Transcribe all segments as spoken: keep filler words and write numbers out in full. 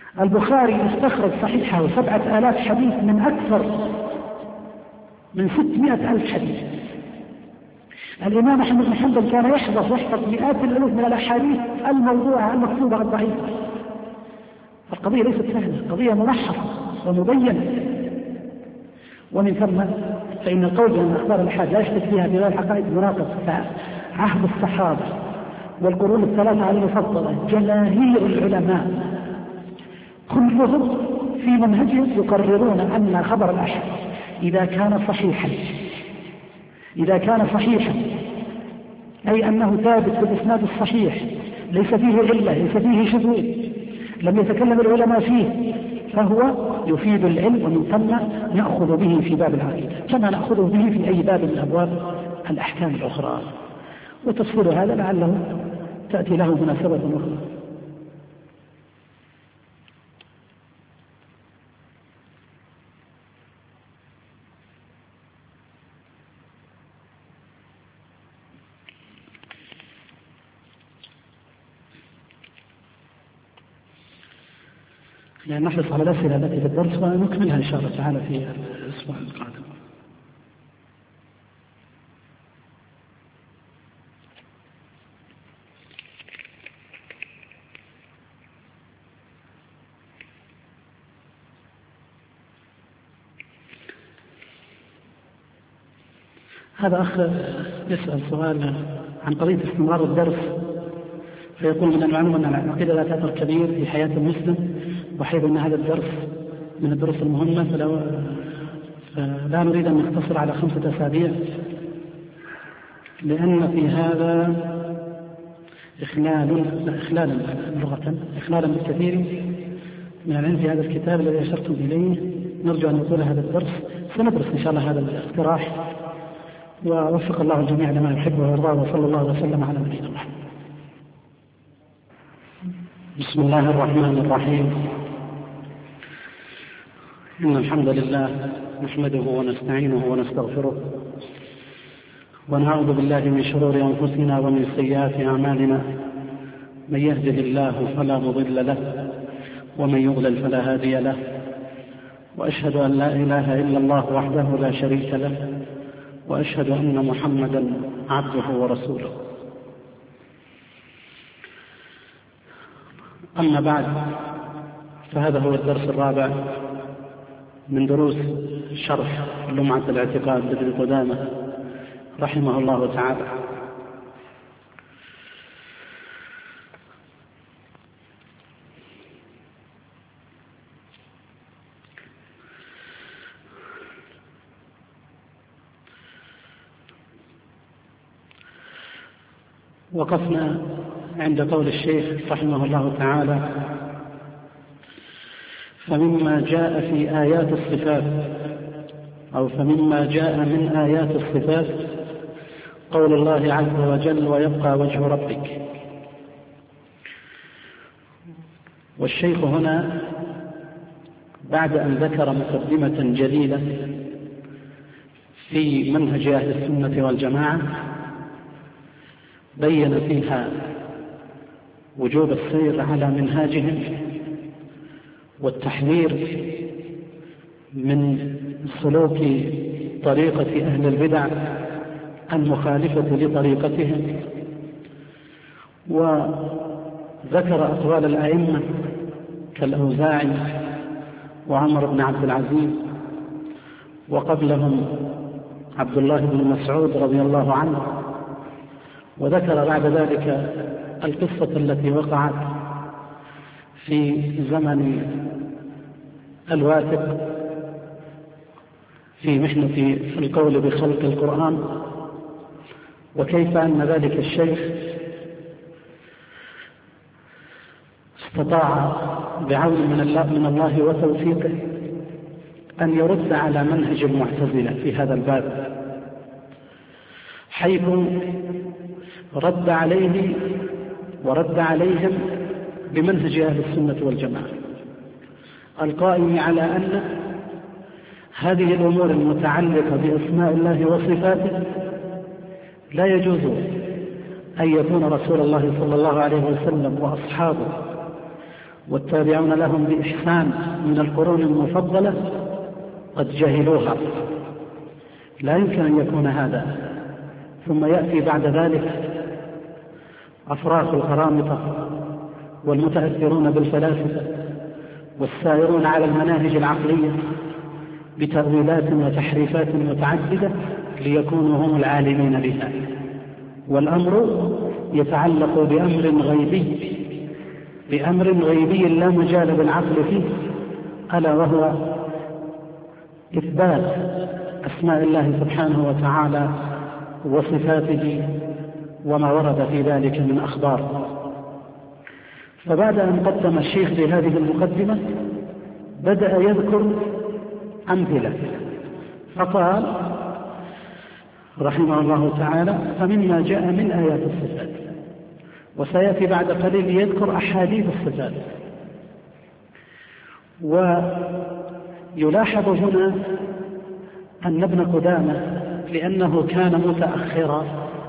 البخاري استخرج صحيحه سبعة آلاف حديث من أكثر من ستمائة ألف حديث. الإمام أحمد بن حنبل كان يحفظ يحفظ مئات الألوف من الأحاديث الموضوعة المكتوبة الضعيفة. القضية ليست سهلة، قضية ملحظة ومبينة. ومن ثم فإن القول بأن أخبار الأحاد لا يشتك فيها بغير الحقائق مناقض. عهد الصحابة والقرون الثلاثة المفضلة جماهير العلماء كلهم في منهجهم يقررون أن خبر الأحاد إذا كان صحيحا إذا كان صحيحا أي أنه ثابت بالإسناد الصحيح، ليس فيه علة، ليس فيه شذوذ، لم يتكلم العلماء فيه، فهو يفيد العلم، ومن ثم نأخذ به في باب العقيدة كما نأخذه به في أي باب من أبواب الأحكام الأخرى. وتفصيل هذا لعله تأتي له مناسبة أخرى. يعني نحرص على الأسئلة التي في الدرس ونكملها إن شاء الله تعالى في الأسبوع القادم. هذا أخ يسأل سؤال عن قضية استمرار الدرس، فيقول من المعلوم أن العقيدة لا تأثر كبير في حياة المسلم، وحيث أن هذا الدرس من الدروس المهمة فلا, فلا نريد أن نختصر على خمسة أسابيع، لأن في هذا إخلال إخلالا لغة إخلالا بالكثير من العلم في هذا الكتاب الذي أشرتم إليه. نرجو أن يطول هذا الدرس، سندرس إن شاء الله هذا الاقتراح، ووفق الله الجميع لما يحب ويرضاه، وصلى الله وسلم على نبينا محمد. بسم الله الرحمن الرحيم. إن الحمد لله نحمده ونستعينه ونستغفره، ونعوذ بالله من شرور أنفسنا ومن سيئات أعمالنا. من يهده الله فلا مضل له، ومن يضلل فلا هادي له، وأشهد أن لا إله إلا الله وحده لا شريك له، وأشهد أن محمدا عبده ورسوله. أما بعد، فهذا هو الدرس الرابع من دروس شرح لمعة الاعتقاد لابن قدامة رحمه الله تعالى. وقفنا عند قول الشيخ رحمه الله تعالى: فمما جاء في آيات الصفات أو فمما جاء من آيات الصفات قول الله عز وجل: ويبقى وجه ربك. والشيخ هنا بعد أن ذكر مقدمة جليلة في منهج أهل السنة والجماعة بين فيها وجوب السير على منهاجهم والتحذير من سلوك طريقة أهل البدع المخالفة لطريقتهم، وذكر أقوال الأئمة كالأوزاعي وعمر بن عبد العزيز، وقبلهم عبد الله بن مسعود رضي الله عنه، وذكر بعد ذلك القصة التي وقعت في زمن الواثق في محنة القول بخلق القرآن، وكيف أن ذلك الشيخ استطاع بعون من الله, من الله وتوفيقه أن يرد على منهج المعتزلة في هذا الباب، حيث رد عليه ورد عليهم بمنهج أهل السنة والجماعة القائم على أن هذه الأمور المتعلقة بأسماء الله وصفاته لا يجوز أن يكون رسول الله صلى الله عليه وسلم وأصحابه والتابعون لهم بإحسان من القرون المفضلة قد جهلوها، لا يمكن أن يكون هذا. ثم يأتي بعد ذلك أفراخ القرامطة والمتأثرون بالفلاسفة والسائرون على المناهج العقلية بتأويلات وتحريفات متعددة ليكونوا هم العالمين بها، والأمر يتعلق بأمر غيبي بأمر غيبي لا مجال بالعقل فيه، ألا وهو إثبات أسماء الله سبحانه وتعالى وصفاته وما ورد في ذلك من أخبار. فبعد أن قدم الشيخ بهذه المقدمة بدأ يذكر أمثلة، فقال رحمه الله تعالى: فمما جاء من آيات الصفات. وسيأتي بعد قليل يذكر أحاديث الصفات. ويلاحظ هنا أن ابن قدامة لأنه كان متأخرا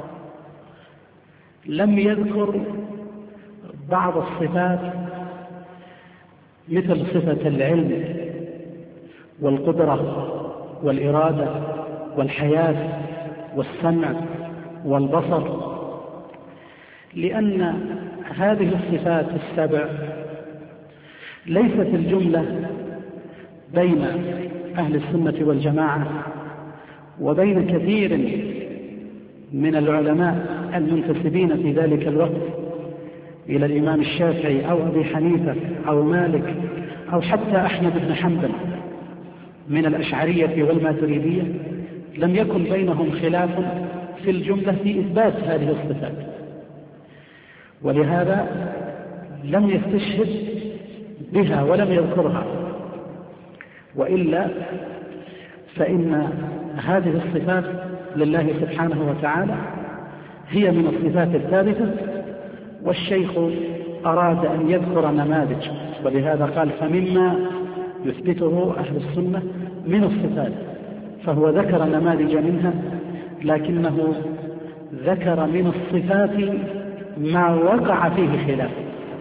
لم يذكر بعض الصفات مثل صفة العلم والقدرة والإرادة والحياة والسمع والبصر، لأن هذه الصفات السبع ليست الجملة بين أهل السنة والجماعة وبين كثير من العلماء المنتسبين في ذلك الوقت إلى الإمام الشافعي أو أبي حنيفة أو مالك أو حتى أحمد بن حنبل من الأشعرية والماتريدية، لم يكن بينهم خلاف في الجملة في إثبات هذه الصفات، ولهذا لم يستشهد بها ولم يذكرها. وإلا فإن هذه الصفات لله سبحانه وتعالى هي من الصفات الثابتة، والشيخ أراد أن يذكر نماذج، ولهذا قال: فمما يثبته أهل السنة من الصفات. فهو ذكر نماذج منها، لكنه ذكر من الصفات ما وقع فيه خلاف.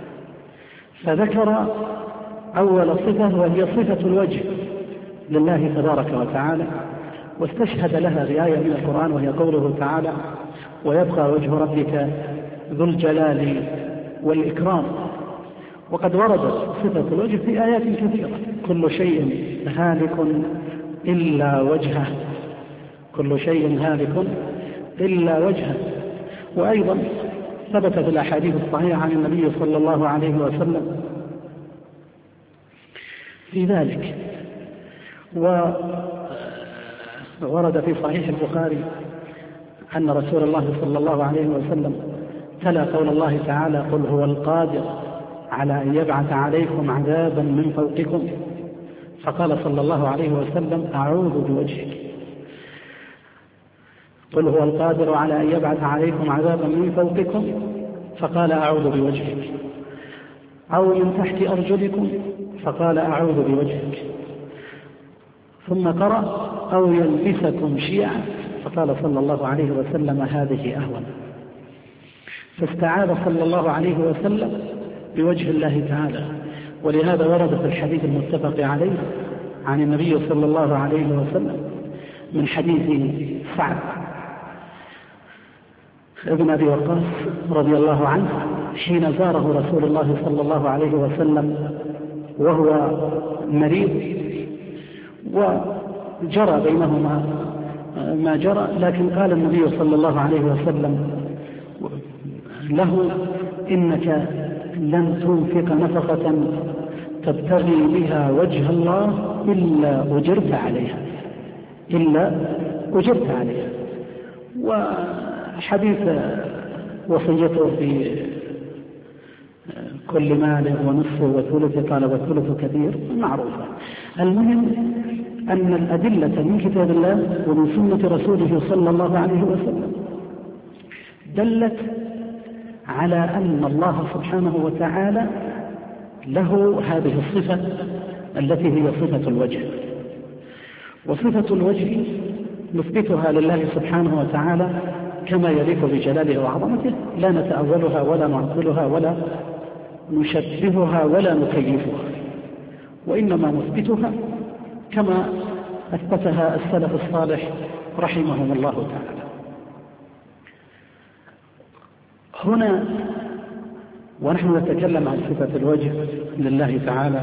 فذكر أول صفة وهي صفة الوجه لله تبارك وتعالى، واستشهد لها بآية من القرآن وهي قوله تعالى: ويبقى وجه ربك ذو الجلال والإكرام. وقد وردت صفة الوجه في آيات كثيرة: كل شيء هالك إلا وجهه، كل شيء هالك إلا وجهه. وأيضا ثبت في الأحاديث الصحيحة عن النبي صلى الله عليه وسلم في ذلك. وورد في صحيح البخاري أن رسول الله صلى الله عليه وسلم تلا قول الله تعالى: قل هو القادر على أن يبعث عليكم عذابا من فوقكم، فقال صلى الله عليه وسلم: أعوذ بوجهك. قل هو القادر على أن يبعث عليكم عذابا من فوقكم، فقال: أعوذ بوجهك. أو من تحت أرجلكم، فقال: أعوذ بوجهك. ثم قرأ: أو يلبسكم شيعا، فقال صلى الله عليه وسلم: هذه أهون. فاستعاذ صلى الله عليه وسلم بوجه الله تعالى. ولهذا ورد في الحديث المتفق عليه عن النبي صلى الله عليه وسلم من حديث سعد ابن أبي وقاص رضي الله عنه حين زاره رسول الله صلى الله عليه وسلم وهو مريض، وجرى بينهما ما جرى، لكن قال النبي صلى الله عليه وسلم له: إنك لن تنفق نفقة تبتغي بها وجه الله إلا أجرت عليها إلا أجرت عليها. وحديث وصيته في كل مال ونصفه وثلثه، قال والثلث كثير، معروفة. المهم أن الأدلة من كتاب الله ومن سنة رسوله صلى الله عليه وسلم دلت على أن الله سبحانه وتعالى له هذه الصفة التي هي صفة الوجه. وصفة الوجه نثبتها لله سبحانه وتعالى كما يليق بجلاله وعظمته، لا نتأولها ولا نعطلها ولا نشبهها ولا نكيفها، وإنما نثبتها كما أثبتها السلف الصالح رحمهم الله تعالى. هنا ونحن نتكلم عن صفة الوجه لله تعالى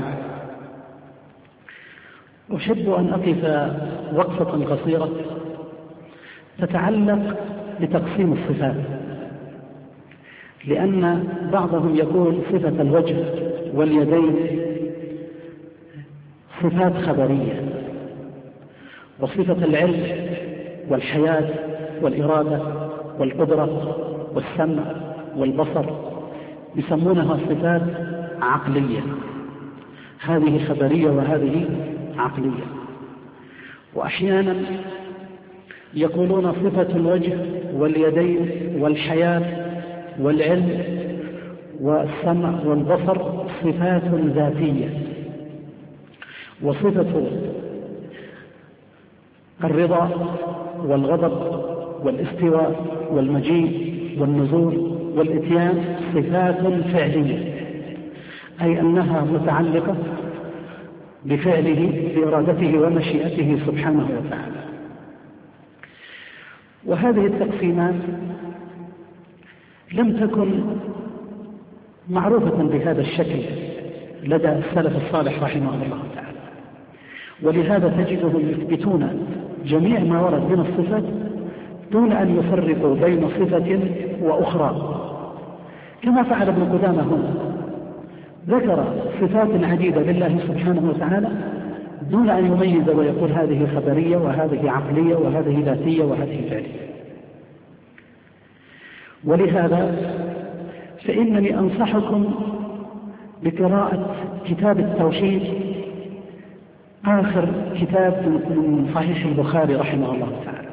أحب أن أقف وقفة قصيرة تتعلق بتقسيم الصفات، لأن بعضهم يقول صفة الوجه واليدين صفات خبرية، وصفة العلم والحياة والإرادة والقدرة والسمع والبصر يسمونها صفات عقلية، هذه خبرية وهذه عقلية. وأحيانا يقولون صفة الوجه واليدين والحياة والعلم والسمع والبصر صفات ذاتية، وصفة الرضا والغضب والاستواء والمجيء والنزول والإتيان صفات فعلية، أي أنها متعلقة بفعله بإرادته ومشيئته سبحانه وتعالى. وهذه التقسيمات لم تكن معروفة بهذا الشكل لدى السلف الصالح رحمه الله تعالى، ولهذا تجدهم يثبتون جميع ما ورد من الصفات دون أن يفرقوا بين صفة وأخرى، كما فعل ابن قدامة هنا، ذكر صفات عديدة لله سبحانه وتعالى دون أن يميز ويقول هذه خبرية وهذه عقلية وهذه ذاتية وهذه فعلية. ولهذا فإنني أنصحكم بقراءة كتاب التوحيد، آخر كتاب من صحيح البخاري رحمه الله تعالى،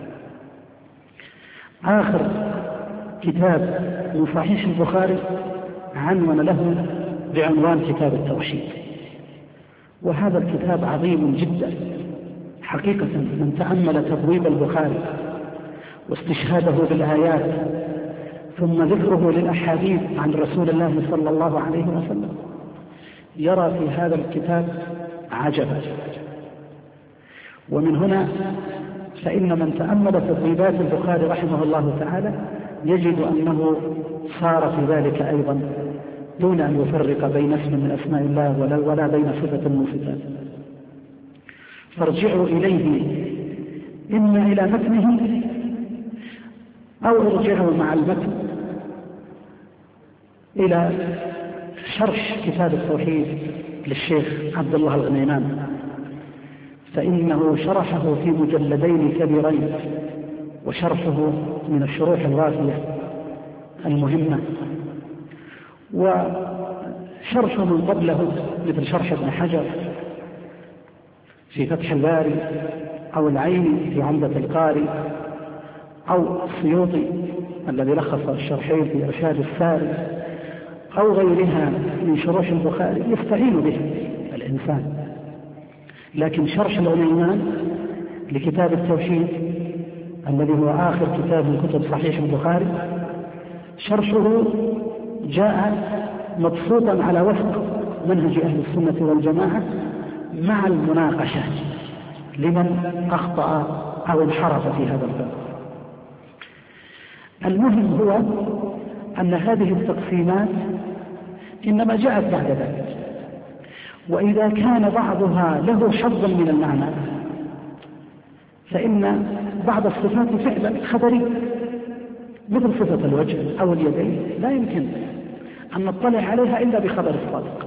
آخر كتاب من صحيح البخاري عنون له بعنوان كتاب التوحيد. وهذا الكتاب عظيم جدا حقيقة، من تأمل تبويب البخاري واستشهاده بالآيات ثم ذكره للأحاديث عن رسول الله صلى الله عليه وسلم يرى في هذا الكتاب عجبا. ومن هنا فإن من تأمل تبويبات البخاري رحمه الله تعالى يجد أنه صار في ذلك أيضا دون أن يفرق بين اسم من أسماء الله ولا, ولا بين صفة من صفاته. فارجعوا إليه إما إلى متنه أو ارجعوا مع المتن إلى شرح كتاب التوحيد للشيخ عبد الله الغنيمان، فإنه شرحه في مجلدين كبيرين، وشرحه من الشروح الوافية المهمة، وشرح من قبله مثل شرح ابن حجر في فتح الباري، أو العيني في عمدة القاري، أو السيوطي الذي لخص الشرحين في إرشاد الساري، أو غيرها من شروح البخاري يستعين به الإنسان. لكن شرح الغنيمان لكتاب التوحيد الذي هو آخر كتاب من كتب صحيح البخاري، شرحه جاء مبسوطا على وفق منهج أهل السنة والجماعة مع المناقشة لمن أخطأ أو انحرف في هذا الباب. المهم هو أن هذه التقسيمات إنما جاءت بعد ذلك، وإذا كان بعضها له حظ من المعنى فإن بعض الصفات فعلا خبرية، مثل صفة الوجه أو اليدين لا يمكن أن نطلع عليها إلا بخبر الصادق،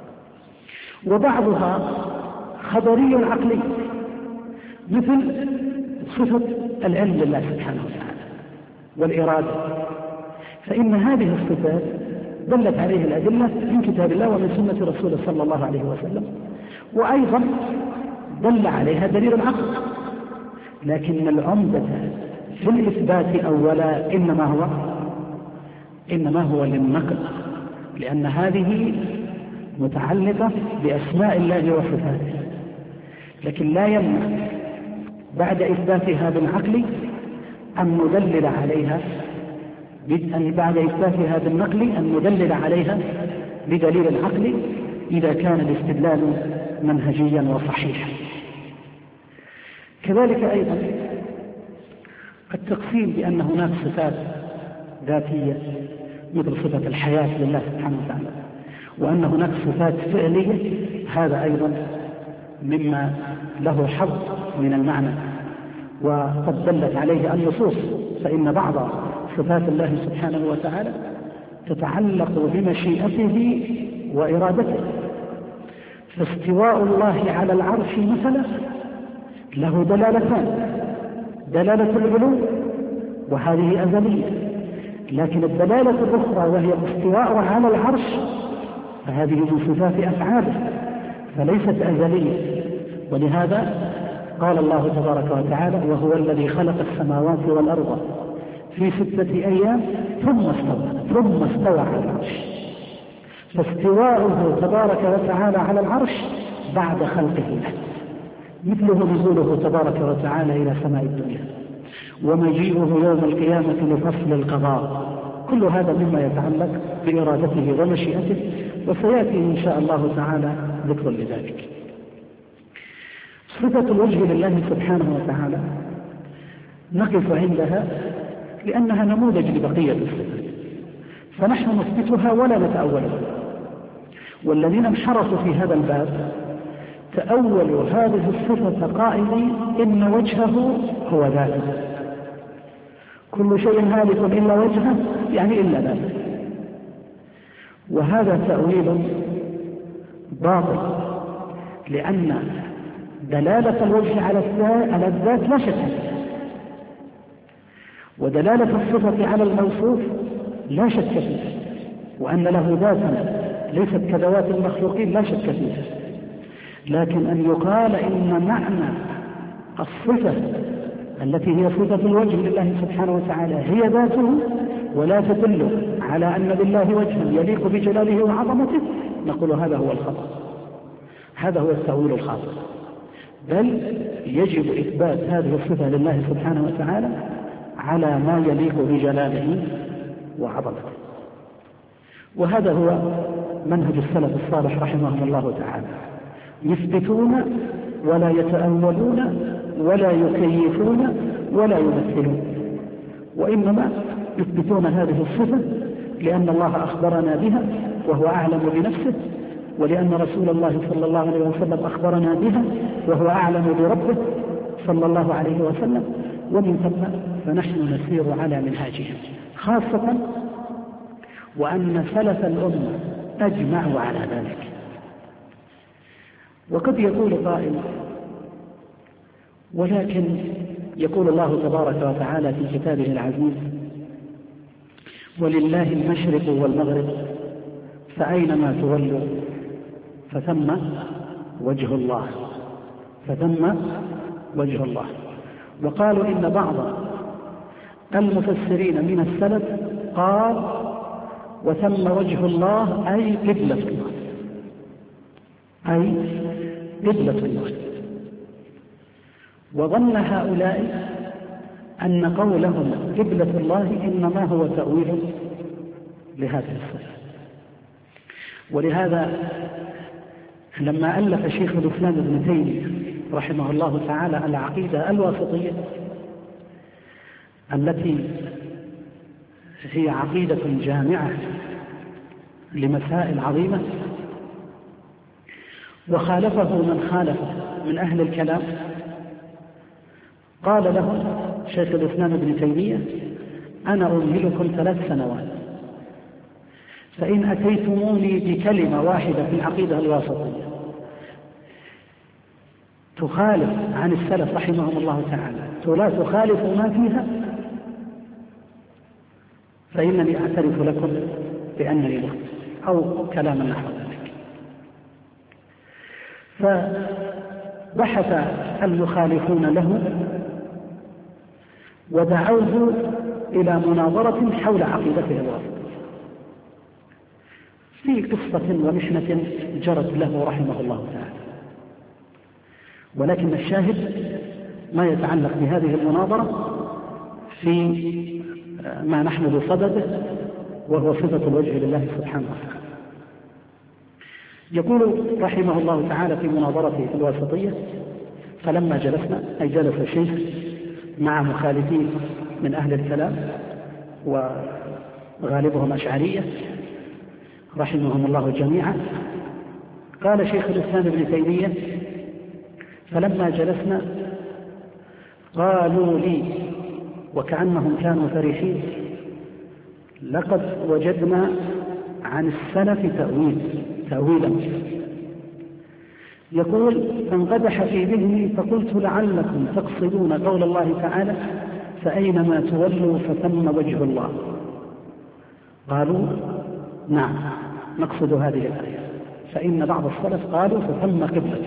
وبعضها خبري عقلي مثل صفة العلم لله سبحانه وتعالى والإرادة، فإن هذه الصفات دلت عليه الأدلة من كتاب الله ومن سنة رسوله صلى الله عليه وسلم، وأيضا دل عليها دليل العقل. لكن العمدة في الإثبات أولا إنما هو إنما هو للنقل، لأن هذه متعلقة بأسماء الله وصفاته، لكن لا يمنع بعد إثباتها بالعقل أن ندلل عليها أن بعد إثباتها بالنقل أن ندلل عليها بدليل عقلي إذا كان الاستدلال منهجيا وصحيحا. كذلك أيضا التقسيم بأن هناك صفات ذاتية مثل صفة الحياة لله سبحانه وتعالى، وأن هناك صفات فعلية، هذا أيضا مما له حظ من المعنى وقد دلت عليه النصوص. فإن بعض صفات الله سبحانه وتعالى تتعلق بمشيئته وإرادته، فاستواء الله على العرش مثلا له دلالتان: دلالة العلو وهذه أزلية، لكن الدلالة الأخرى وهي الاستواء على العرش فهذه من صفات أفعاله فليست أزلية. ولهذا قال الله تبارك وتعالى: وهو الذي خلق السماوات والأرض في ستة أيام ثم استوى ثم استوى على العرش. فاستواؤه تبارك وتعالى على العرش بعد خلقه له، مثله نزوله تبارك وتعالى إلى سماء الدنيا، ومجيئه يوم القيامة لفصل القضاء. كل هذا مما يتعلق بإرادته ومشيئته، وسيأتي إن شاء الله تعالى ذكر لذلك. صفة الوجه لله سبحانه وتعالى نقف عندها لأنها نموذج لبقية الصفات، فنحن نثبتها ولا نتأولها. والذين انحرفوا في هذا الباب تأولوا هذه الصفة قائلين إن وجهه هو ذاته، كل شيء هالك إلا وجهه، يعني إلا ذاته. وهذا تأويل باطل، لأن دلالة الوجه على الذات لا شك فيها، ودلالة الصفة على الموصوف لا شك فيها، وأن له ذاتا ليست كذوات المخلوقين لا شك فيها. لكن أن يقال إن معنى الصفة التي هي صفة الوجه لله سبحانه وتعالى هي ذاته ولا تدل على أن لله وجها يليق بجلاله وعظمته، نقول هذا هو الخطأ، هذا هو التأويل الخاطئ. بل يجب إثبات هذه الصفة لله سبحانه وتعالى على ما يليق بجلاله وعظمته. وهذا هو منهج السلف الصالح رحمهم الله تعالى، يثبتون ولا يتأولون ولا يكيفون ولا يمثلون، وإنما يثبتون هذه الصفة لأن الله أخبرنا بها وهو أعلم بنفسه، ولأن رسول الله صلى الله عليه وسلم أخبرنا بها وهو أعلم بربه صلى الله عليه وسلم، ومن ثم فنحن نسير على منهاجهم، خاصة وأن سلف الأمة أجمعوا على ذلك. وقد يقول قائل: ولكن يقول الله تبارك وتعالى في كتابه العزيز: ولله المشرق والمغرب فأينما تولوا فثم وجه الله فثم وجه الله. وقالوا إن بعض المفسرين من السلف قال: وثم وجه الله أي قبلة الله، أي قبلة الله. وظن هؤلاء أن قولهم قبلة الله إنما هو تأويل لهذه الصفة. ولهذا لما ألف شيخ الإسلام ابن تيمية رحمه الله تعالى العقيدة الواسطية التي هي عقيدة جامعة لمسائل عظيمة، وخالفه من خالفه من أهل الكلام، قال له شيخ الإسلام ابن تيمية: أنا أمهلكم ثلاث سنوات، فإن أتيتموني بكلمة واحدة في العقيدة الواسطية تخالف عن السلف رحمهم الله تعالى، ولا تخالف ما فيها، فإنني أعترف لكم بأنني مخطئ، أو كلاما نحو ذلك. فبحث المخالفون له ودعوه إلى مناظرة حول عقيدته الواسطية في قصة ومحنة جرت له رحمه الله تعالى. ولكن الشاهد ما يتعلق بهذه المناظرة في ما نحن بصدده، وهو صفة الوجه لله سبحانه وتعالى. يقول رحمه الله تعالى في مناظرته في الواسطية: فلما جلسنا، أي جلس الشيخ مع مخالفين من أهل الكلام وغالبهم أشعرية رحمهم الله جميعا، قال شيخ الإسلام ابن تيمية: فلما جلسنا قالوا لي وكأنهم كانوا فرحين: لقد وجدنا عن السلف تأويل تأويلا. يقول: فانقدح في ذهني فقلت: لعلكم تقصدون قول الله تعالى: فأينما تولوا فثم وجه الله. قالوا: نعم، نقصد هذه الآية، فإن بعض السلف قالوا: فثم قبلة.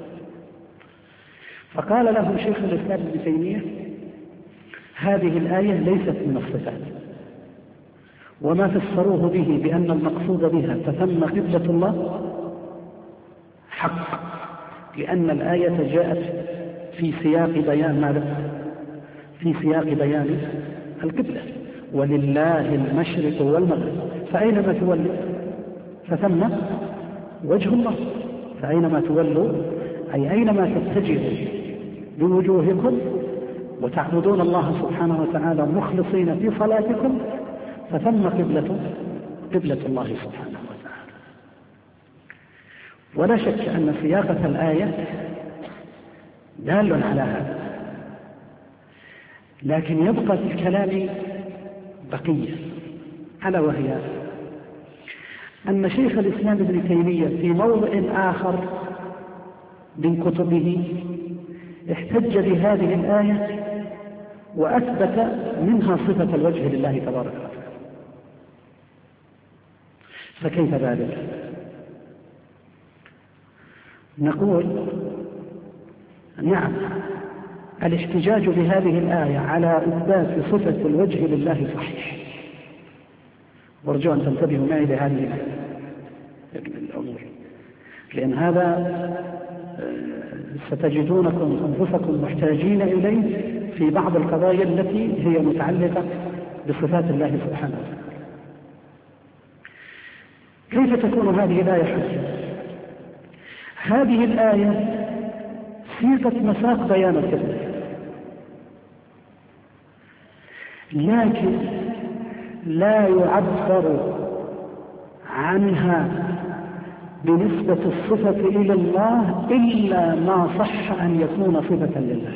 فقال له شيخ الإسلام ابن تيمية: هذه الآية ليست من الصفات، وما فسروه به بأن المقصود بها فثم قبلة الله حق، لأن الآية جاءت في سياق بيان ماذا؟ في سياق بيان القبلة: ولله المشرق والمغرب فأينما تولوا فثم وجه الله. فأينما تولوا أي أينما تتجهوا بوجوهكم وتعبدون الله سبحانه وتعالى مخلصين في صلاتكم فثم قبلة قبلة الله سبحانه وتعالى. ولا شك أن سياقة الآية دال على هذا، لكن يبقى في الكلام بقية، ألا وهي أن شيخ الإسلام ابن تيمية في موضع آخر من كتبه احتج بهذه الآية وأثبت منها صفة الوجه لله تبارك وتعالى. فكيف ذلك؟ نقول: نعم، الاحتجاج بهذه الآية على إثبات صفة الوجه لله صحيح، وارجو أن تنتبهوا معي لهذه الأمور، لأن هذا ستجدونكم أنفسكم محتاجين إليه في بعض القضايا التي هي متعلقة بصفات الله سبحانه وتعالى. كيف تكون هذه الآية حجة؟ هذه الآية سيقت مساق بيان القبلة، لكن لا يعبر عنها بنسبة الصفة إلى الله إلا ما صح أن يكون صفة لله،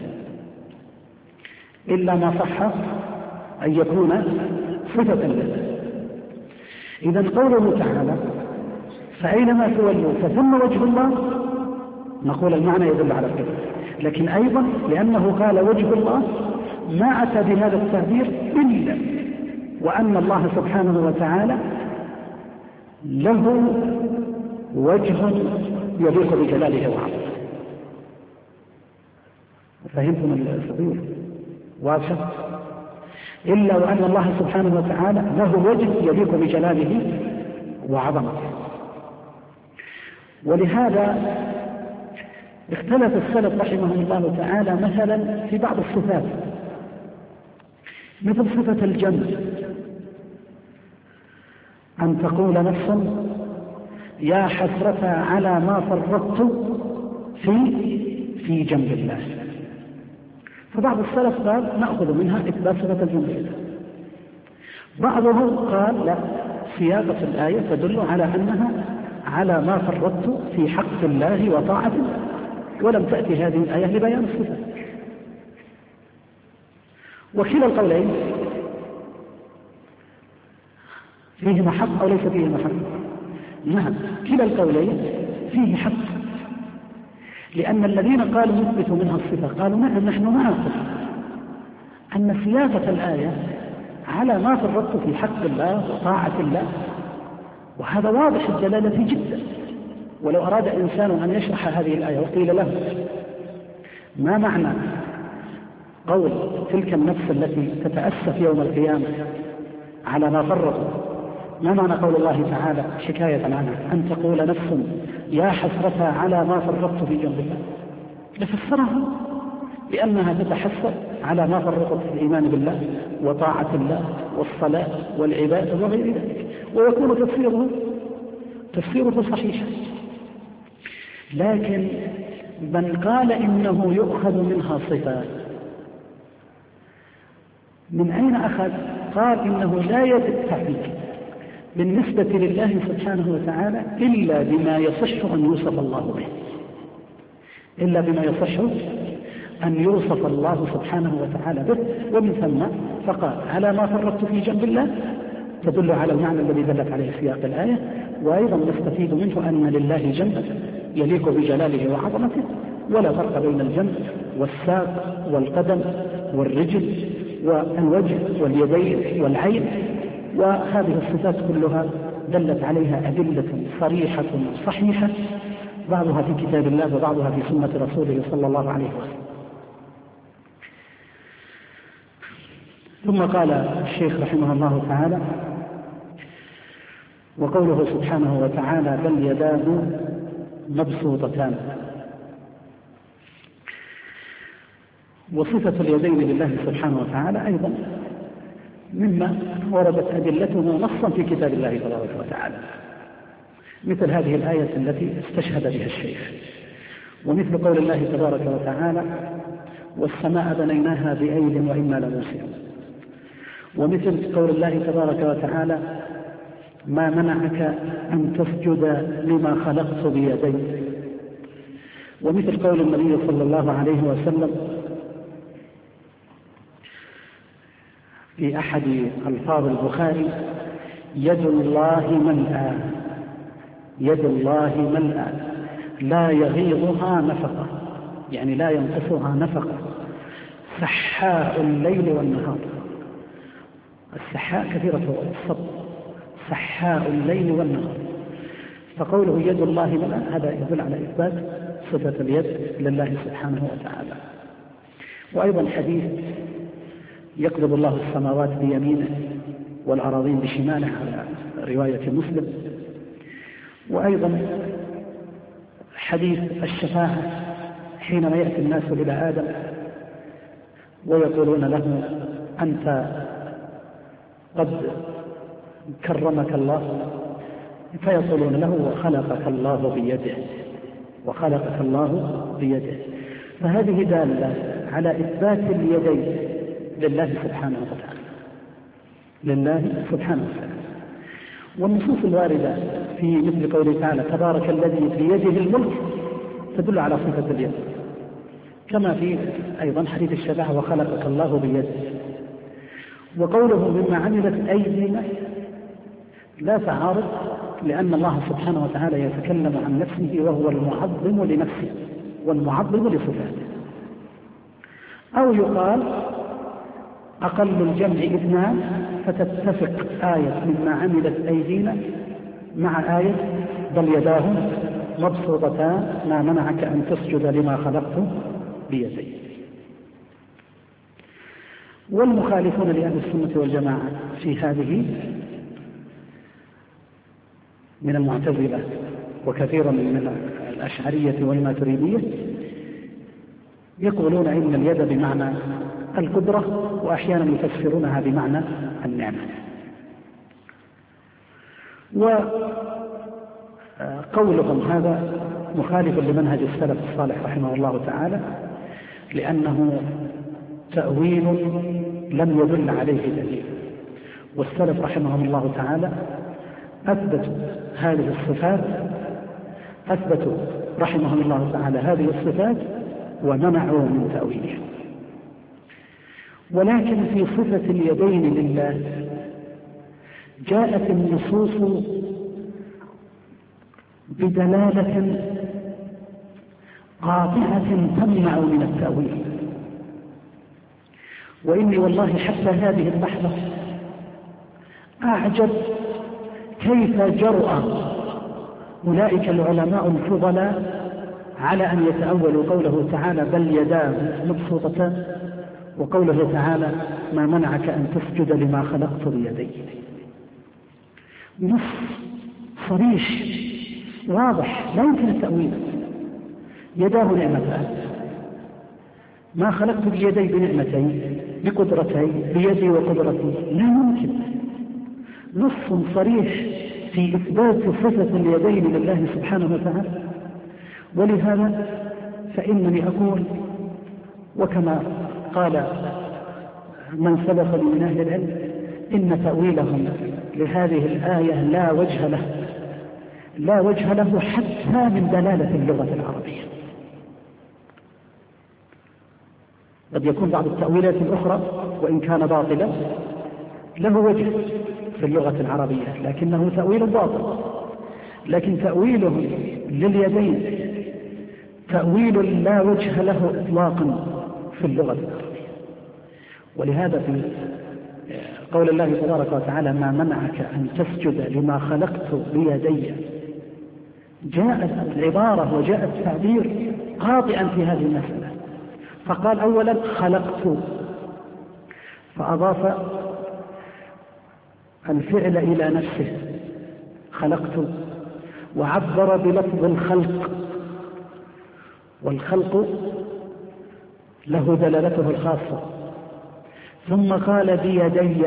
إلا ما صح أن يكون صفة لله. إذن قوله تعالى: فأينما تولوا فثم وجه الله، نقول المعنى يدل على القبلة، لكن أيضا لأنه قال وجه الله ما أتى بهذا التعبير إلا وأن الله سبحانه وتعالى له وجه يليق بجلاله وعظمته. فهمتم السبيل؟ واضح؟ إلا وأن الله سبحانه وتعالى له وجه يليق بجلاله وعظمته. ولهذا اختلف السلف رحمهم الله تعالى مثلا في بعض الصفات، مثل صفة الجنب، أن تقول نفس: يا حسرة على ما فرطت في في جنب الله. فبعض السلف قال نأخذ منها إثبات صفة الجنب لله. بعضهم قال لا، سياقة الآية تدل على أنها على ما فرطت في حق الله وطاعته، ولم تأتي هذه الآية لبيان الصفة. وكلا القولين فيه حق أو ليس فيه حق؟ نعم، كلا القولين فيه حق، لأن الذين قالوا نثبت منها الصفة قالوا نعم نحن معكم أن سياقة الآية على ما فرطت في حق الله وطاعة الله، وهذا واضح الدلالة جدا. ولو أراد إنسان أن يشرح هذه الآية وقيل له ما معنى قول تلك النفس التي تتأسف يوم القيامة على ما فرطوا، ما معنى قول الله تعالى حكاية عنها أن تقول نفس يا حسرة على ما فرطت في جنب الله، لفسرها بأنها تتحسر على ما فرطت في الإيمان بالله وطاعة الله والصلاة والعبادة وغير ذلك، ويكون تفسيره تفسيره صحيحا لكن من قال إنه يؤخذ منها صفات، من أين أخذ؟ قال إنه لا يتفق بالنسبة لله سبحانه وتعالى إلا بما يصح أن يوصف الله به، إلا بما يصح أن يوصف الله سبحانه وتعالى به. ومن ثم فقال على ما فرطت في جنب الله تدل على المعنى الذي دلت عليه سياق الآية. وأيضا نستفيد منه أن لله جنب يليق بجلاله وعظمته، ولا فرق بين الجنب والساق والقدم والرجل والوجه واليدين والعين، وهذه الصفات كلها دلت عليها أدلة صريحة صحيحة، بعضها في كتاب الله وبعضها في سنة رسوله صلى الله عليه وسلم. ثم قال الشيخ رحمه الله تعالى: وقوله سبحانه وتعالى بل يداه مبسوطتان. وصفة اليدين لله سبحانه وتعالى أيضا مما وردت أدلته نصا في كتاب الله تبارك وتعالى، مثل هذه الآية التي استشهد بها الشيخ، ومثل قول الله تبارك وتعالى: والسماء بنيناها بأيد وإنا لموسعون، ومثل قول الله تبارك وتعالى: ما منعك أن تسجد لما خلقت بيدي، ومثل قول النبي صلى الله عليه وسلم في أحد ألفاظ البخاري: يد الله ملأى، يد الله ملأى لا يغيضها نفقة، يعني لا ينقصها نفقة، سحاء الليل والنهار. السحاء كثيرة الصبر، سحاء الليل والنهار. فقوله يد الله ملأى هذا يدل على إثبات صفة اليد لله سبحانه وتعالى. وأيضا حديث: يقبض الله السماوات بيمينه والأراضين بشماله، على رواية مسلم. وأيضا حديث الشفاعة حينما يأتي الناس إلى آدم ويقولون له: أنت قد كرمك الله، فيقولون له: وخلقك الله بيده، وخلقك الله بيده. فهذه دالة على إثبات اليدين لله سبحانه وتعالى، لله سبحانه وتعالى. والنصوص الواردة في مثل قوله تعالى: تبارك الذي بيده الملك، تدل على صفة اليد، كما في أيضا حديث الشفاعة: وخلقك الله بيده. وقوله مما عملت أيدينا لا تعارض، لأن الله سبحانه وتعالى يتكلم عن نفسه وهو المعظم لنفسه والمعظم لصفاته. أو يقال أقل الجمع اثنان، فتتفق آية مما عملت أيدينا مع آية بل يداه مبسوطتان ما منعك أن تسجد لما خلقت بيدي. والمخالفون لأهل السنة والجماعة في هذه من المعتزلة وكثيرا من الأشعرية والماتريدية يقولون إن اليد بمعنى القدرة، وأحيانا يفسرونها بمعنى النعمة. وقولهم هذا مخالف لمنهج السلف الصالح رحمه الله تعالى، لأنه تأويل لم يدل عليه دليل. والسلف رحمهم الله تعالى أثبتوا هذه الصفات، أثبتوا رحمهم الله تعالى هذه الصفات ومنعوا من تأويلها. ولكن في صفة اليدين لله جاءت النصوص بدلالة قاطعة تمنع من التأويل. وإني والله حتى هذه اللحظة أعجب كيف جرأ أولئك العلماء الفضلاء على أن يتأولوا قوله تعالى بل يداه مبسوطتان، وقوله تعالى ما منعك أن تسجد لما خلقت بيدي. نص صريح واضح لا يمكن التأويل. يداه نعمتان، ما خلقت بيدي بنعمتين بقدرتين بيدي وقدرتي، لا يمكن. نص صريح في إثبات صفة اليدين لله سبحانه وتعالى، ولهذا فإنني أقول، وكما قال من سبق من أهل العلم، إن تأويلهم لهذه الآية لا وجه له لا وجه له حتى من دلالة اللغة العربية. قد يكون بعض التأويلات الأخرى وإن كان باطلا له وجه في اللغة العربية، لكنه تأويل باطل. لكن تأويلهم لليدين تأويل لا وجه له إطلاقا في اللغة العربية. ولهذا في قول الله تبارك وتعالى ما منعك أن تسجد لما خلقت بيدي، جاءت العبارة وجاء التعبير قاطعا في هذه المسألة. فقال أولا خلقت، فأضاف الفعل إلى نفسه خلقت، وعبر بلفظ الخلق، والخلق له دلالته الخاصة. ثم قال بيدي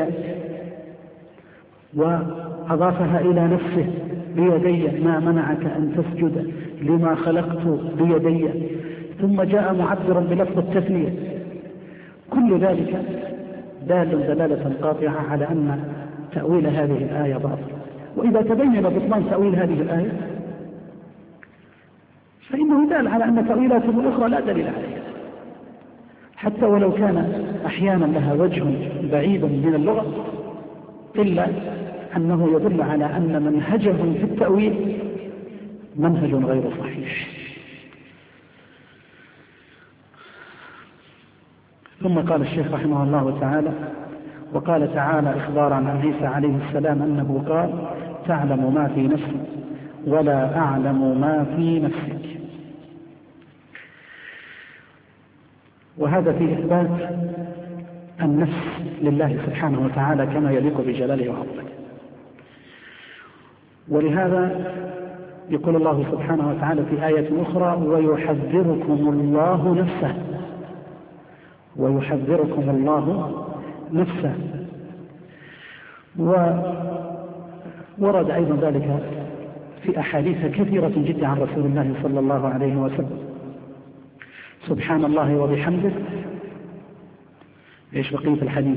وأضافها إلى نفسه بيدي ما منعك أن تسجد لما خلقت بيدي. ثم جاء معبرا بلفظ التثنية. كل ذلك دال دلالة قاطعة على أن تأويل هذه الآية باطل. وإذا تبين بطلان تأويل هذه الآية فإنه دال على أن تأويلاتهم الأخرى لا دليل عليها، حتى ولو كان أحيانا لها وجه بعيد من اللغة، إلا أنه يدل على أن منهجهم في التأويل منهج غير صحيح. ثم قال الشيخ رحمه الله تعالى: وقال تعالى إخبارا عن عيسى عليه السلام أنه قال: تعلم ما في نفسي ولا أعلم ما في نفسك. وهذا في إثبات النفس لله سبحانه وتعالى كما يليق بجلاله وعظمته. ولهذا يقول الله سبحانه وتعالى في آية أخرى: ويحذركم الله نفسه ويحذركم الله نفسه. وورد أيضا ذلك في أحاديث كثيرة جدا عن رسول الله صلى الله عليه وسلم: سبحان الله وبحمده. ايش بقية الحديث؟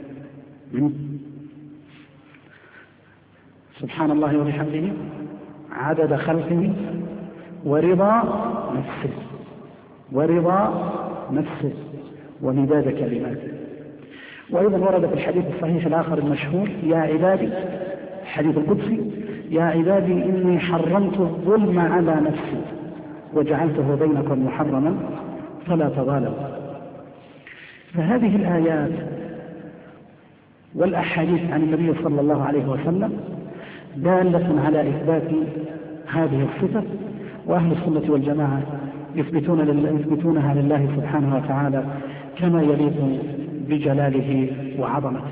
سبحان الله وبحمده عدد خلقه ورضا نفسه ورضا نفسه ومداد كلماته. وأيضا ورد في الحديث الصحيح الآخر المشهور: يا عبادي، الحديث القدسي: يا عبادي إني حرمت الظلم على نفسي وجعلته بينكم محرما فلا تظالموا. فهذه الآيات والأحاديث عن النبي صلى الله عليه وسلم دالة على إثبات هذه الصفة، وأهل السنة والجماعة يثبتون يثبتونها لله سبحانه وتعالى كما يليق بجلاله وعظمته.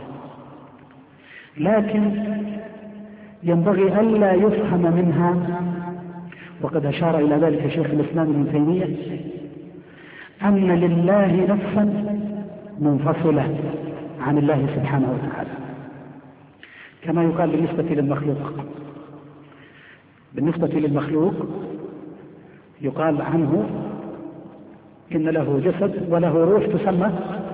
لكن ينبغي ألا يفهم منها، وقد أشار إلى ذلك شيخ الإسلام ابن تيمية، أن لله نفسا منفصلة عن الله سبحانه وتعالى، كما يقال بالنسبة للمخلوق. بالنسبة للمخلوق يقال عنه إن له جسد وله روح تسمى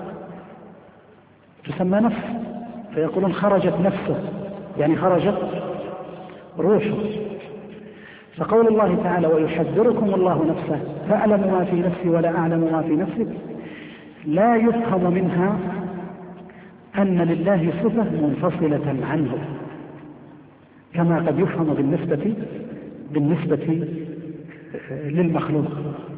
تسمى نفس، فيقولون خرجت نفسه، يعني خرجت روحه. فقول الله تعالى: ويحذركم الله نفسه فأعلم ما في نفسي ولا أعلم ما في نفسك، لا يفهم منها أن لله صفة منفصلة عنه، كما قد يفهم بالنسبة بالنسبة للمخلوق.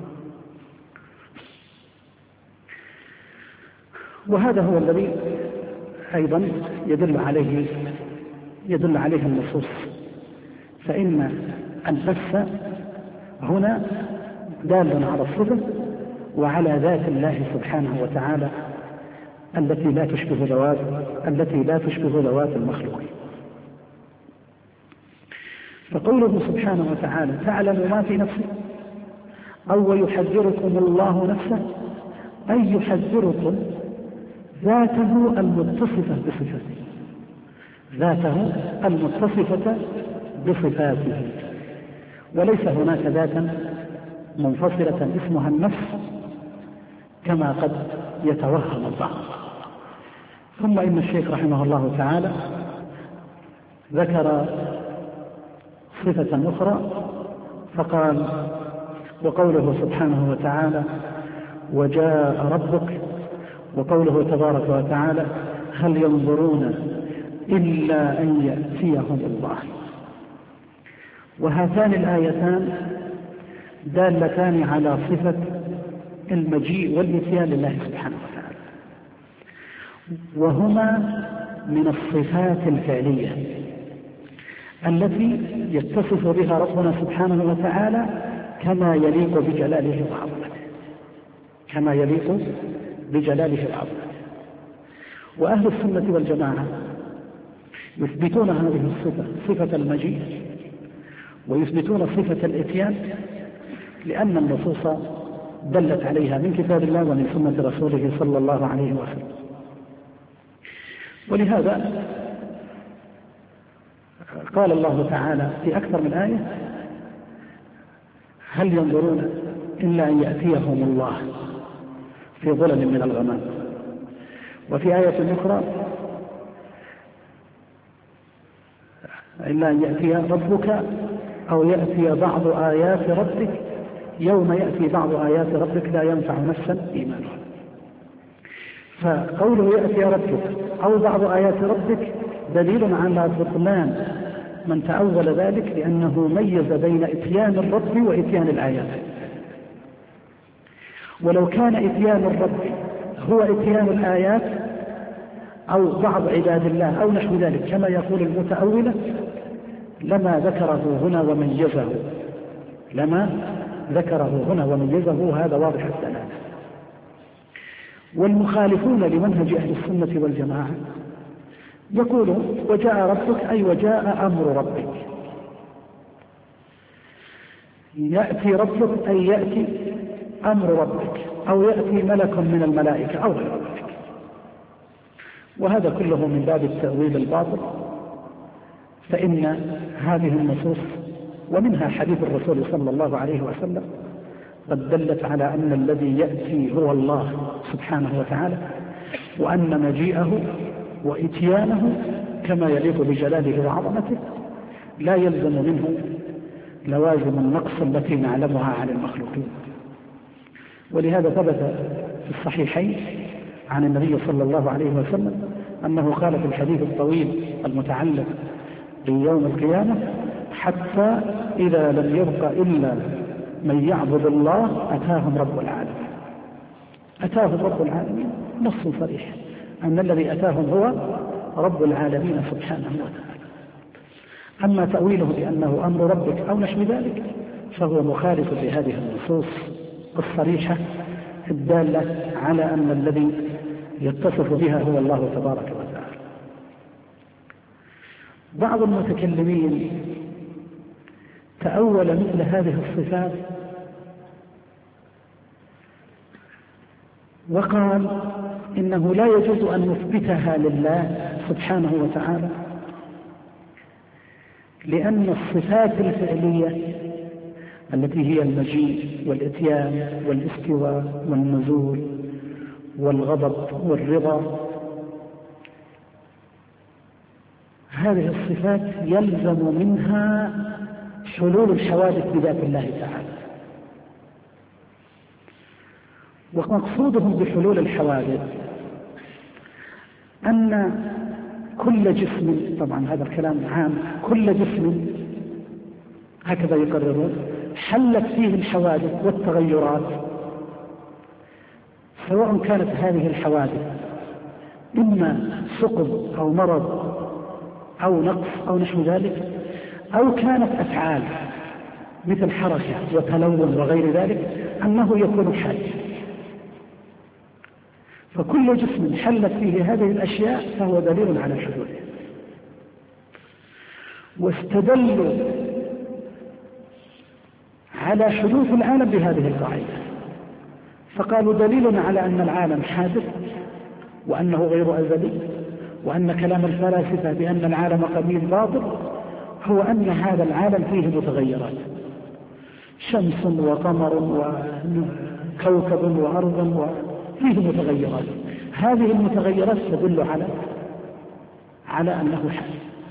وهذا هو الذي أيضا يدل عليه يدل عليه النصوص. فإن النفس هنا دال على الصفة وعلى ذات الله سبحانه وتعالى التي لا تشبه ذوات التي لا تشبه ذوات المخلوقين. فقوله سبحانه وتعالى: تعلم ما في نفسي، أو ويحذركم الله نفسه، أي يحذركم ذاته المتصفة بصفاته ذاته المتصفة بصفاته وليس هناك ذاتا منفصلة اسمها النفس كما قد يتوهم البعض. ثم إن الشيخ رحمه الله تعالى ذكر صفة أخرى فقال: وقوله سبحانه وتعالى: وجاء ربك، وقوله تبارك وتعالى: هل ينظرون إلا أن يأتيهم الله. وهاتان الآيتان دالتان على صفة المجيء والإتيان لله سبحانه وتعالى، وهما من الصفات الفعلية التي يتصف بها ربنا سبحانه وتعالى كما يليق بجلاله وعظمته، كما يليق بجلاله وعظمته. وأهل السنة والجماعة يثبتون هذه الصفة، صفة المجيء، ويثبتون صفة الإتيان، لأن النصوص دلت عليها من كتاب الله ومن سنة رسوله صلى الله عليه وسلم. ولهذا قال الله تعالى في أكثر من آية: هل ينظرون إلا أن يأتيهم الله في ظلل من الغمام. وفي آية أخرى: إلا أن يأتي ربك أو يأتي بعض آيات ربك يوم يأتي بعض آيات ربك لا ينفع نفسا إيمانها. فقوله يأتي ربك أو بعض آيات ربك دليل على بطلان من تأول ذلك، لأنه ميز بين إتيان الرب وإتيان الآيات. ولو كان إتيان الرب هو إتيان الآيات أو بعض عباد الله أو نحو ذلك كما يقول المتأولة لما ذكره هنا وميزه، لما ذكره هنا وميزه، هذا واضح الدلالة. والمخالفون لمنهج أهل السنة والجماعة يقولون: وجاء ربك أي وجاء أمر ربك. يأتي ربك أي يأتي أمر ربك، أو يأتي ملك من الملائكة أو غير ذلك. وهذا كله من باب التأويل الباطل، فإن هذه النصوص ومنها حديث الرسول صلى الله عليه وسلم قد دلت على أن الذي يأتي هو الله سبحانه وتعالى، وأن مجيئه وإتيانه كما يليق بجلاله وعظمته لا يلزم منه لوازم النقص التي نعلمها عن المخلوقين. ولهذا ثبت في الصحيحين عن النبي صلى الله عليه وسلم أنه قال في الحديث الطويل المتعلق بيوم القيامة: حتى إذا لم يبق إلا من يعبد الله أتاهم رب العالمين. أتاهم رب العالمين نص صريح أن الذي أتاهم هو رب العالمين سبحانه وتعالى. أما تأويله بأنه أمر ربك أو نحو ذلك فهو مخالف لهذه النصوص الصريحة الدالة على أن الذي يتصف بها هو الله تبارك وتعالى. بعض المتكلمين تأول مثل هذه الصفات وقال إنه لا يجوز أن نثبتها لله سبحانه وتعالى، لأن الصفات الفعلية التي هي المجيء والإتيان والاستواء والنزول والغضب والرضا، هذه الصفات يلزم منها حلول الحوادث بذات الله تعالى. ومقصودهم بحلول الحوادث أن كل جسم، طبعا هذا الكلام عام، كل جسم هكذا يقررون حلت فيه الحوادث والتغيرات، سواء كانت هذه الحوادث إما سقم أو مرض أو نقص أو نحو ذلك، أو كانت أفعال مثل حركة وتلون وغير ذلك، أنه يكون حادثا. فكل جسم حلت فيه هذه الأشياء فهو دليل على حدوثه. واستدلوا على حدوث العالم بهذه القاعدة، فقالوا دليل على أن العالم حادث وأنه غير أزلي، وأن كلام الفلاسفة بأن العالم قديم باطل، هو أن هذا العالم فيه متغيرات، شمس وقمر وكوكب وأرض وفيه متغيرات. هذه المتغيرات تدل على على أنه حادث.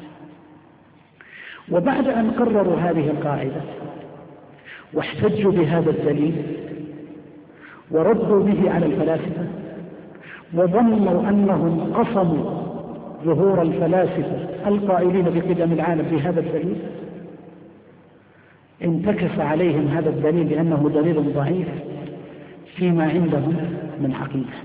وبعد أن قرروا هذه القاعدة واحتجوا بهذا الدليل وردوا به على الفلاسفة وظنوا أنهم قصموا ظهور الفلاسفة القائلين بقدم العالم بهذا الدليل، انتكس عليهم هذا الدليل لأنه دليل ضعيف فيما عندهم من عقيدة.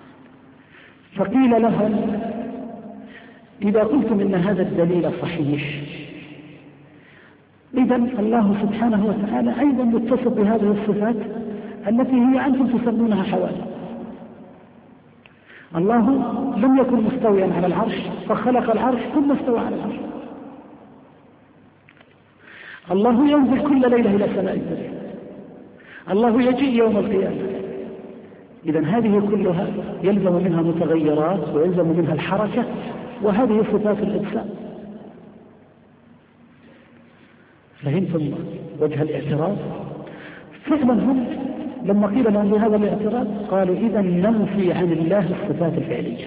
فقيل لهم: إذا قلتم إن هذا الدليل صحيح، إذن الله سبحانه وتعالى أيضا متصف بهذه الصفات التي هي أنتم تسمونها حوادث. الله لم يكن مستويا على العرش فخلق العرش ثم استوى على العرش. الله ينزل كل ليلة إلى سماء الدنيا. الله يجيء يوم القيامة. إذن هذه كلها يلزم منها متغيرات ويلزم منها الحركة، وهذه صفات الإجسام. فهمتم وجه الاعتراض؟ فعلا هم لما قيل لهم بهذا الاعتراض قالوا: إذا ننفي عن الله الصفات الفعلية.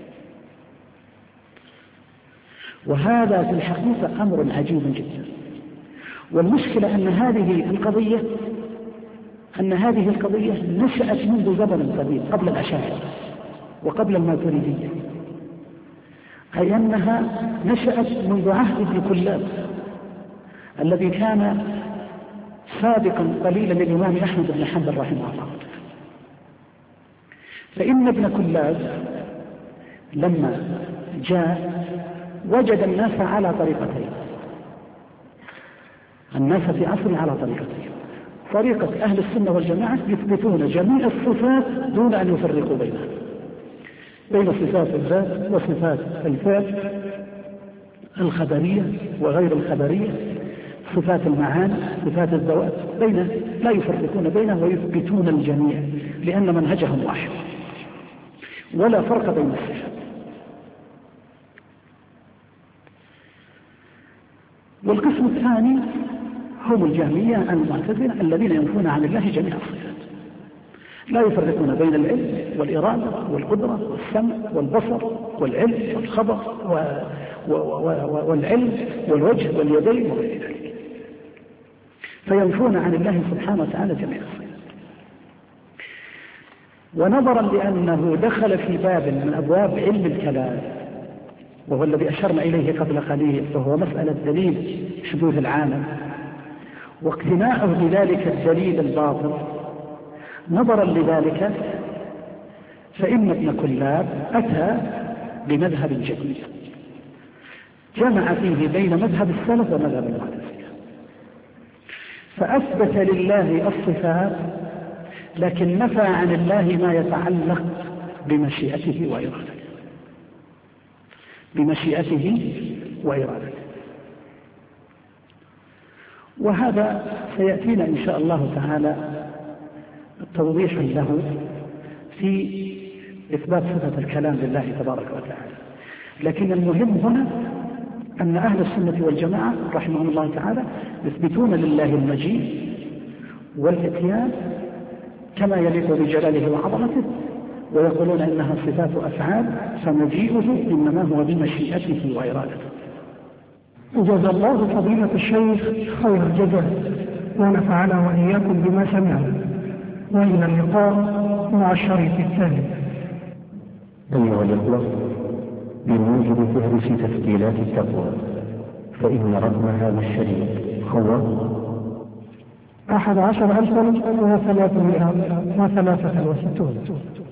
وهذا في الحقيقة أمر عجيب جدا. والمشكلة أن هذه القضية أن هذه القضية نشأت منذ زمن قديم قبل الأشاعرة وقبل الماتريدية، أي أنها نشأت منذ عهد ابن كلاب الذي كان سابقا قليلا للإمام أحمد بن حنبل رحمه الله. فإن ابن كلاب لما جاء وجد الناس على طريقتين، الناس في عصر على طريقتين: طريقة أهل السنة والجماعة يثبتون جميع الصفات دون أن يفرقوا بينها، بين صفات الذات وصفات الفعل، الخبرية وغير الخبرية، صفات المعاني، صفات الذوات، بين لا يفرقون بينها ويثبتون الجميع لأن منهجهم واحد ولا فرق بين الصفات. والقسم الثاني هم الجهمية المعتزلة الذين ينفون عن الله جميع الصفات، لا يفرقون بين العلم والإرادة والقدرة والسمع والبصر والعلم والخبر والعلم والوجه واليدين وغير ذلك، فينفون عن الله سبحانه وتعالى جميع الصفات. ونظرا لأنه دخل في باب من أبواب علم الكلام وهو الذي أشرنا إليه قبل قليل، وهو مسألة دليل حدوث العالم واقتناعه بذلك الدليل الباطل، نظرا لذلك فإن ابن كلاب أتى بمذهب جديد جمع فيه بين مذهب السلف ومذهب المعتزلة، فأثبت لله الصفات لكن نفى عن الله ما يتعلق بمشيئته وإرادته بمشيئته وإرادته وهذا سيأتينا إن شاء الله تعالى توضيح له في إثبات صفة الكلام لله تبارك وتعالى. لكن المهم هنا أن أهل السنة والجماعة رحمهم الله تعالى يثبتون لله المجيء والإتيان كما يليق بجلاله وعظمته، ويقولون إنها صفات أفعال، فمجيئه إنما هو بمشيئته وإرادته. جزا الله فضيلة الشيخ خير الجزاء، ونفعنا وإياكم بما سمعنا، وإلى اللقاء مع الشريط الثاني. أيها الأخوة، بموجب فهرس تسجيلات التقوى، فإن رقم هذا الشريط هو أحد عشر ألفا وثلاثمائة وثلاثة وستون.